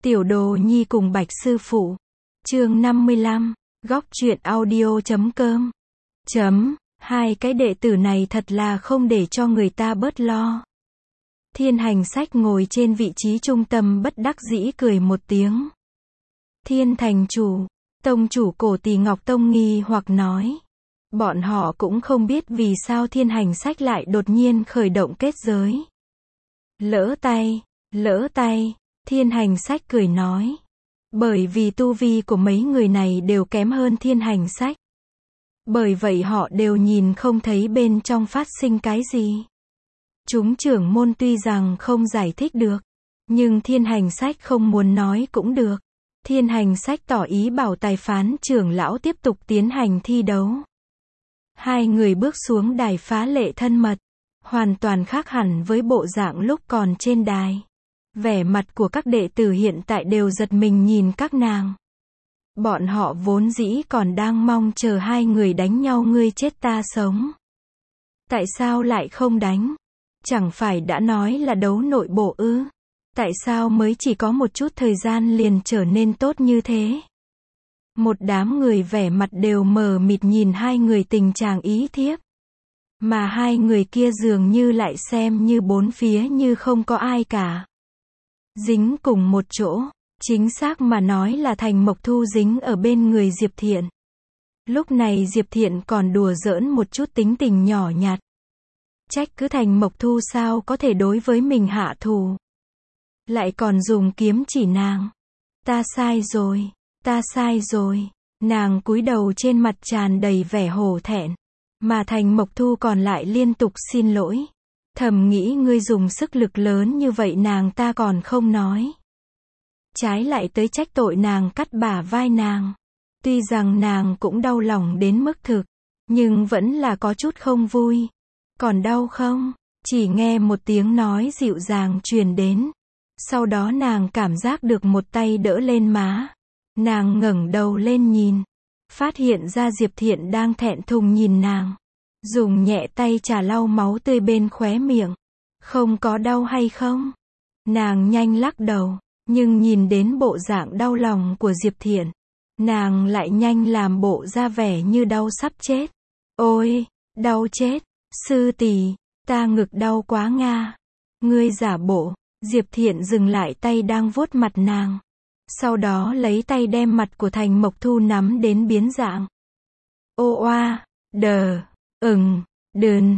Tiểu Đồ Nhi cùng Bạch sư phụ. Chương 55, góc truyện audio.com. Hai cái đệ tử này thật là không để cho người ta bớt lo. Thiên Hành Sách ngồi trên vị trí trung tâm bất đắc dĩ cười một tiếng. Thiên Thành chủ, tông chủ Cổ Tỳ Ngọc Tông nghi hoặc nói. Bọn họ cũng không biết vì sao Thiên Hành Sách lại đột nhiên khởi động kết giới. Lỡ tay, Thiên Hành Sách cười nói. Bởi vì tu vi của mấy người này đều kém hơn Thiên Hành Sách. Bởi vậy họ đều nhìn không thấy bên trong phát sinh cái gì. Chúng trưởng môn tuy rằng không giải thích được, nhưng Thiên Hành Sách không muốn nói cũng được. Thiên Hành Sách tỏ ý bảo tài phán trưởng lão tiếp tục tiến hành thi đấu. Hai người bước xuống đài phá lệ thân mật, hoàn toàn khác hẳn với bộ dạng lúc còn trên đài. Vẻ mặt của các đệ tử hiện tại đều giật mình nhìn các nàng. Bọn họ vốn dĩ còn đang mong chờ hai người đánh nhau ngươi chết ta sống. Tại sao lại không đánh? Chẳng phải đã nói là đấu nội bộ ư? Tại sao mới chỉ có một chút thời gian liền trở nên tốt như thế? Một đám người vẻ mặt đều mờ mịt nhìn hai người tình trạng ý thiếp. Mà hai người kia dường như lại xem như bốn phía như không có ai cả. Dính cùng một chỗ, chính xác mà nói là Thành Mộc Thu dính ở bên người Diệp Thiện. Lúc này Diệp Thiện còn đùa giỡn một chút tính tình nhỏ nhặt. Trách cứ Thành Mộc Thu sao có thể đối với mình hạ thủ. Lại còn dùng kiếm chỉ nàng. Ta sai rồi. Nàng cúi đầu trên mặt tràn đầy vẻ hổ thẹn. Mà Thành Mộc Thu còn lại liên tục xin lỗi. Thầm nghĩ ngươi dùng sức lực lớn như vậy nàng ta còn không nói. Trái lại tới trách tội nàng cắt bả vai nàng. Tuy rằng nàng cũng đau lòng đến mức thực, nhưng vẫn là có chút không vui. Còn đau không? Chỉ nghe một tiếng nói dịu dàng truyền đến. Sau đó nàng cảm giác được một tay đỡ lên má. Nàng ngẩng đầu lên nhìn. Phát hiện ra Diệp Thiện đang thẹn thùng nhìn nàng. Dùng nhẹ tay chà lau máu tươi bên khóe miệng. Không có đau hay không? Nàng nhanh lắc đầu. Nhưng nhìn đến bộ dạng đau lòng của Diệp Thiện. Nàng lại nhanh làm bộ ra vẻ như đau sắp chết. Ôi, đau chết. Sư tỷ, ta ngực đau quá nga. Ngươi giả bộ. Diệp Thiện dừng lại tay đang vuốt mặt nàng. Sau đó lấy tay đem mặt của Thành Mộc Thu nắm đến biến dạng. Ô oa, đờ, đườn,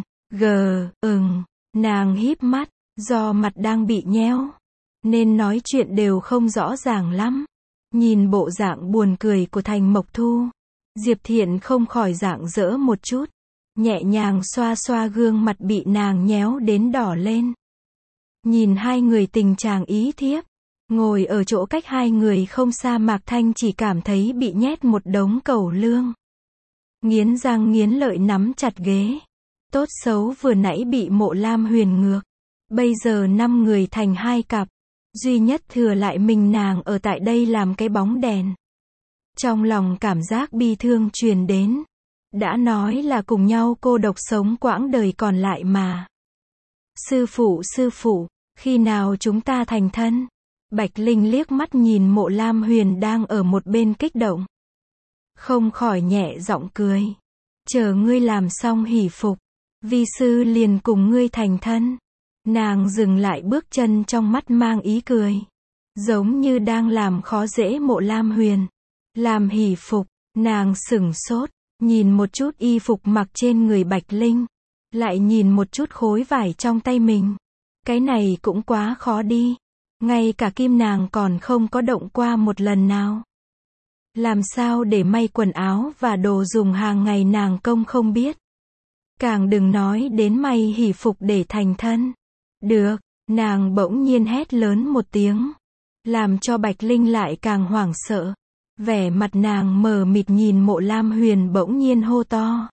nàng híp mắt, do mặt đang bị nhéo, nên nói chuyện đều không rõ ràng lắm. Nhìn bộ dạng buồn cười của Thành Mộc Thu, Diệp Thiện không khỏi rạng rỡ một chút, nhẹ nhàng xoa xoa gương mặt bị nàng nhéo đến đỏ lên. Nhìn hai người tình trạng ý thiếp, ngồi ở chỗ cách hai người không xa Mạc Thanh chỉ cảm thấy bị nhét một đống cẩu lương. Nghiến răng nghiến lợi nắm chặt ghế. Tốt xấu vừa nãy bị Mộ Lam Huyền ngược. Bây giờ 5 người thành 2 cặp. Duy nhất thừa lại mình nàng ở tại đây làm cái bóng đèn. Trong lòng cảm giác bi thương truyền đến. Đã nói là cùng nhau cô độc sống quãng đời còn lại mà. Sư phụ, khi nào chúng ta thành thân? Bạch Linh liếc mắt nhìn Mộ Lam Huyền đang ở một bên kích động. Không khỏi nhẹ giọng cười. Chờ ngươi làm xong hỷ phục, vi sư liền cùng ngươi thành thân. Nàng dừng lại bước chân trong mắt mang ý cười. Giống như đang làm khó dễ Mộ Lam Huyền. Làm hỷ phục, nàng sửng sốt, nhìn một chút y phục mặc trên người Bạch Linh. Lại nhìn một chút khối vải trong tay mình. Cái này cũng quá khó đi. Ngay cả kim nàng còn không có động qua một lần nào. Làm sao để may quần áo và đồ dùng hàng ngày nàng công không biết. Càng đừng nói đến may hỷ phục để thành thân. Được, nàng bỗng nhiên hét lớn một tiếng. Làm cho Bạch Linh lại càng hoảng sợ. Vẻ mặt nàng mờ mịt nhìn Mộ Lam Huyền bỗng nhiên hô to.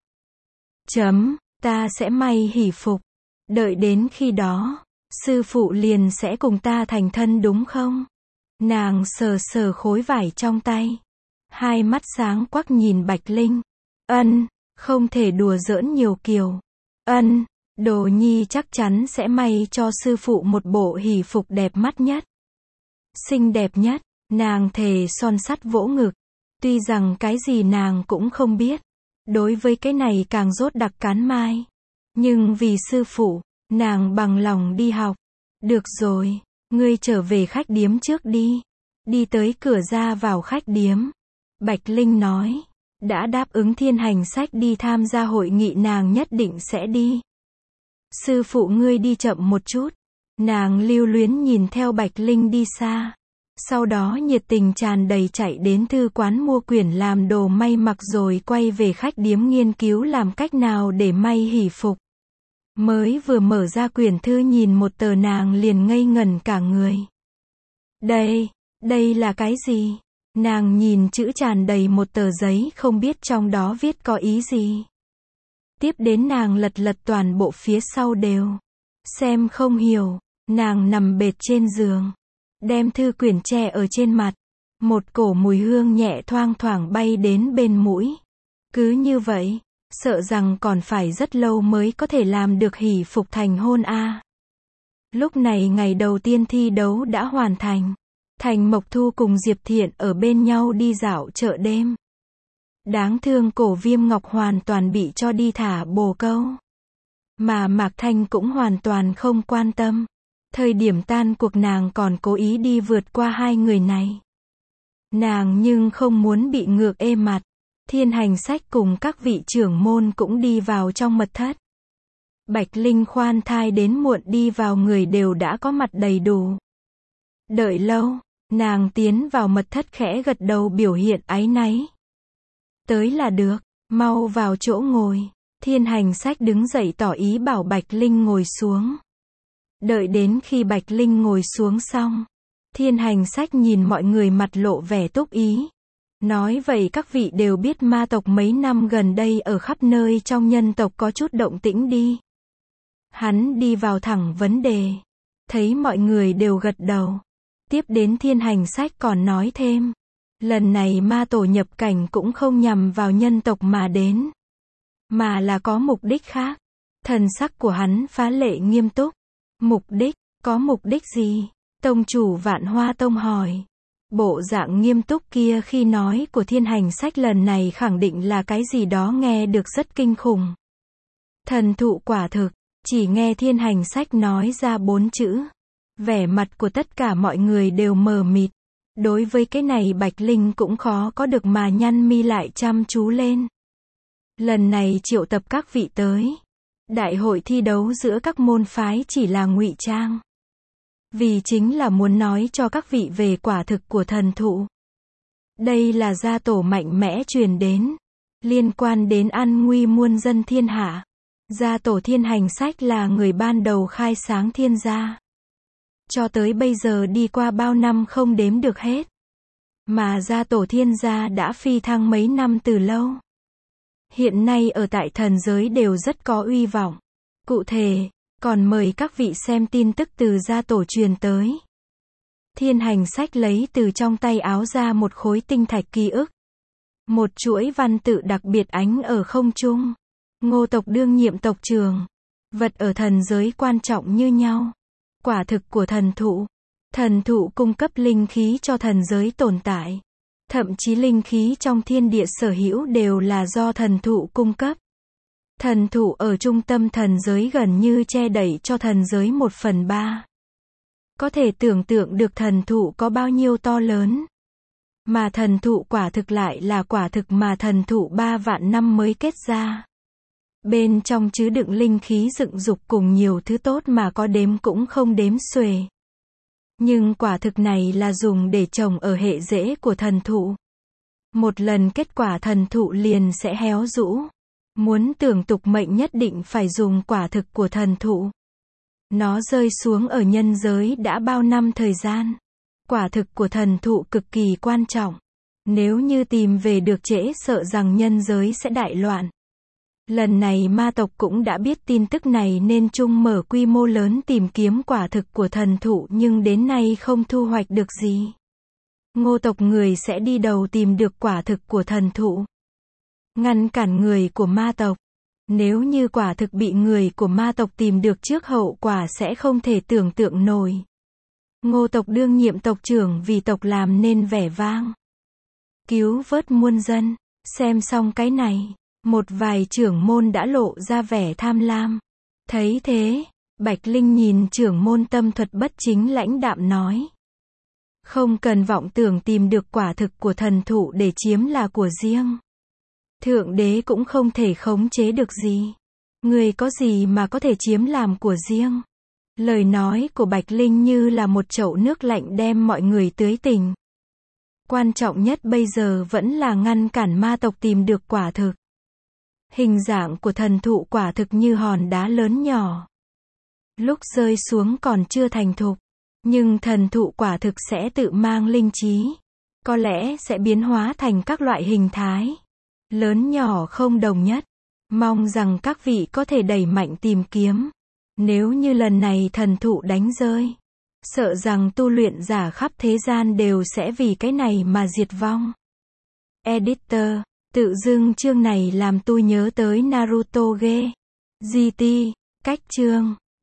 Ta sẽ may hỷ phục. Đợi đến khi đó, sư phụ liền sẽ cùng ta thành thân đúng không? Nàng sờ sờ khối vải trong tay. Hai mắt sáng quắc nhìn Bạch Linh. Không thể đùa giỡn nhiều kiểu. Đồ nhi chắc chắn sẽ may cho sư phụ một bộ hỷ phục đẹp mắt nhất. xinh đẹp nhất, nàng thề son sắt vỗ ngực. Tuy rằng cái gì nàng cũng không biết. Đối với cái này càng rốt đặc cán mai. Nhưng vì sư phụ, nàng bằng lòng đi học. Được rồi, ngươi trở về khách điếm trước đi. Đi tới cửa ra vào khách điếm. Bạch Linh nói, đã đáp ứng Thiên Hành Sách đi tham gia hội nghị nàng nhất định sẽ đi. Sư phụ ngươi đi chậm một chút. Nàng lưu luyến nhìn theo Bạch Linh đi xa. Sau đó nhiệt tình tràn đầy chạy đến thư quán mua quyển làm đồ may mặc rồi quay về khách điếm nghiên cứu làm cách nào để may hỷ phục. Mới vừa mở ra quyển thư nhìn một tờ nàng liền ngây ngẩn cả người. Đây là cái gì? Nàng nhìn chữ tràn đầy một tờ giấy không biết trong đó viết có ý gì. Tiếp đến nàng lật toàn bộ phía sau đều. Xem không hiểu, nàng nằm bệt trên giường. Đem thư quyển che ở trên mặt. Một cổ mùi hương nhẹ thoang thoảng bay đến bên mũi. Cứ như vậy, sợ rằng còn phải rất lâu mới có thể làm được hỷ phục thành hôn a. Lúc này ngày đầu tiên thi đấu đã hoàn thành. Thành Mộc Thu cùng Diệp Thiện ở bên nhau đi dạo chợ đêm. Đáng thương Cổ Viêm Ngọc hoàn toàn bị cho đi thả bồ câu. Mà Mạc Thanh cũng hoàn toàn không quan tâm. Thời điểm tan cuộc nàng còn cố ý đi vượt qua hai người này. Nàng nhưng không muốn bị ngược ê mặt. Thiên Hành Sách cùng các vị trưởng môn cũng đi vào trong mật thất. Bạch Linh khoan thai đến muộn đi vào người đều đã có mặt đầy đủ. Đợi lâu, nàng tiến vào mật thất khẽ gật đầu biểu hiện áy náy. Tới là được, mau vào chỗ ngồi. Thiên Hành Sách đứng dậy tỏ ý bảo Bạch Linh ngồi xuống. Đợi đến khi Bạch Linh ngồi xuống xong, Thiên Hành Sách nhìn mọi người mặt lộ vẻ túc ý. Nói vậy các vị đều biết ma tộc mấy năm gần đây ở khắp nơi trong nhân tộc có chút động tĩnh đi. Hắn đi vào thẳng vấn đề. Thấy mọi người đều gật đầu. Tiếp đến Thiên Hành Sách còn nói thêm. Lần này ma tổ nhập cảnh cũng không nhằm vào nhân tộc mà đến. Mà là có mục đích khác. Thần sắc của hắn phá lệ nghiêm túc. Mục đích, có mục đích gì? Tông chủ Vạn Hoa Tông hỏi. Bộ dạng nghiêm túc kia khi nói của Thiên Hành Sách lần này khẳng định là cái gì đó nghe được rất kinh khủng. Thần thụ quả thực, chỉ nghe Thiên Hành Sách nói ra 4 chữ. Vẻ mặt của tất cả mọi người đều mờ mịt. Đối với cái này Bạch Linh cũng khó có được mà nhăn mi lại chăm chú lên. Lần này triệu tập các vị tới. Đại hội thi đấu giữa các môn phái chỉ là ngụy trang. Vì chính là muốn nói cho các vị về quả thực của thần thụ. Đây là gia tổ mạnh mẽ truyền đến. Liên quan đến an nguy muôn dân thiên hạ. Gia tổ Thiên Hành Sách là người ban đầu khai sáng thiên gia. Cho tới bây giờ đi qua bao năm không đếm được hết. Mà gia tổ thiên gia đã phi thăng mấy năm từ lâu. Hiện nay ở tại thần giới đều rất có uy vọng. Cụ thể, còn mời các vị xem tin tức từ gia tổ truyền tới. Thiên Hành Sách lấy từ trong tay áo ra một khối tinh thạch ký ức. Một chuỗi văn tự đặc biệt ánh ở không trung. Ngô tộc đương nhiệm tộc trưởng. Vật ở thần giới quan trọng như nhau. Quả thực của thần thụ. Thần thụ cung cấp linh khí cho thần giới tồn tại. Thậm chí linh khí trong thiên địa sở hữu đều là do thần thụ cung cấp. Thần thụ ở trung tâm thần giới gần như che đậy cho thần giới 1/3. Có thể tưởng tượng được thần thụ có bao nhiêu to lớn. Mà thần thụ quả thực lại là quả thực mà thần thụ 3 vạn năm mới kết ra. Bên trong chứa đựng linh khí dựng dục cùng nhiều thứ tốt mà có đếm cũng không đếm xuể. Nhưng quả thực này là dùng để trồng ở hệ rễ của thần thụ. Một lần kết quả thần thụ liền sẽ héo rũ. Muốn tưởng tục mệnh nhất định phải dùng quả thực của thần thụ. Nó rơi xuống ở nhân giới đã bao năm thời gian. Quả thực của thần thụ cực kỳ quan trọng. Nếu như tìm về được trễ sợ rằng nhân giới sẽ đại loạn. Lần này ma tộc cũng đã biết tin tức này nên chung mở quy mô lớn tìm kiếm quả thực của thần thụ nhưng đến nay không thu hoạch được gì. Ngô tộc người sẽ đi đầu tìm được quả thực của thần thụ. Ngăn cản người của ma tộc. Nếu như quả thực bị người của ma tộc tìm được trước hậu quả sẽ không thể tưởng tượng nổi. Ngô tộc đương nhiệm tộc trưởng vì tộc làm nên vẻ vang, cứu vớt muôn dân. Xem xong cái này, một vài trưởng môn đã lộ ra vẻ tham lam. Thấy thế, Bạch Linh nhìn trưởng môn Tâm Thuật Bất Chính lãnh đạm nói. Không cần vọng tưởng tìm được quả thực của thần thụ để chiếm là của riêng. Thượng đế cũng không thể khống chế được gì. Người có gì mà có thể chiếm làm của riêng. Lời nói của Bạch Linh như là một chậu nước lạnh đem mọi người tưới tình. Quan trọng nhất bây giờ vẫn là ngăn cản ma tộc tìm được quả thực. Hình dạng của thần thụ quả thực như hòn đá lớn nhỏ. Lúc rơi xuống còn chưa thành thục. Nhưng thần thụ quả thực sẽ tự mang linh trí. Có lẽ sẽ biến hóa thành các loại hình thái. Lớn nhỏ không đồng nhất. Mong rằng các vị có thể đẩy mạnh tìm kiếm. Nếu như lần này thần thụ đánh rơi, sợ rằng tu luyện giả khắp thế gian đều sẽ vì cái này mà diệt vong. Editor, tự dưng chương này làm tôi nhớ tới Naruto ghê. GT, cách chương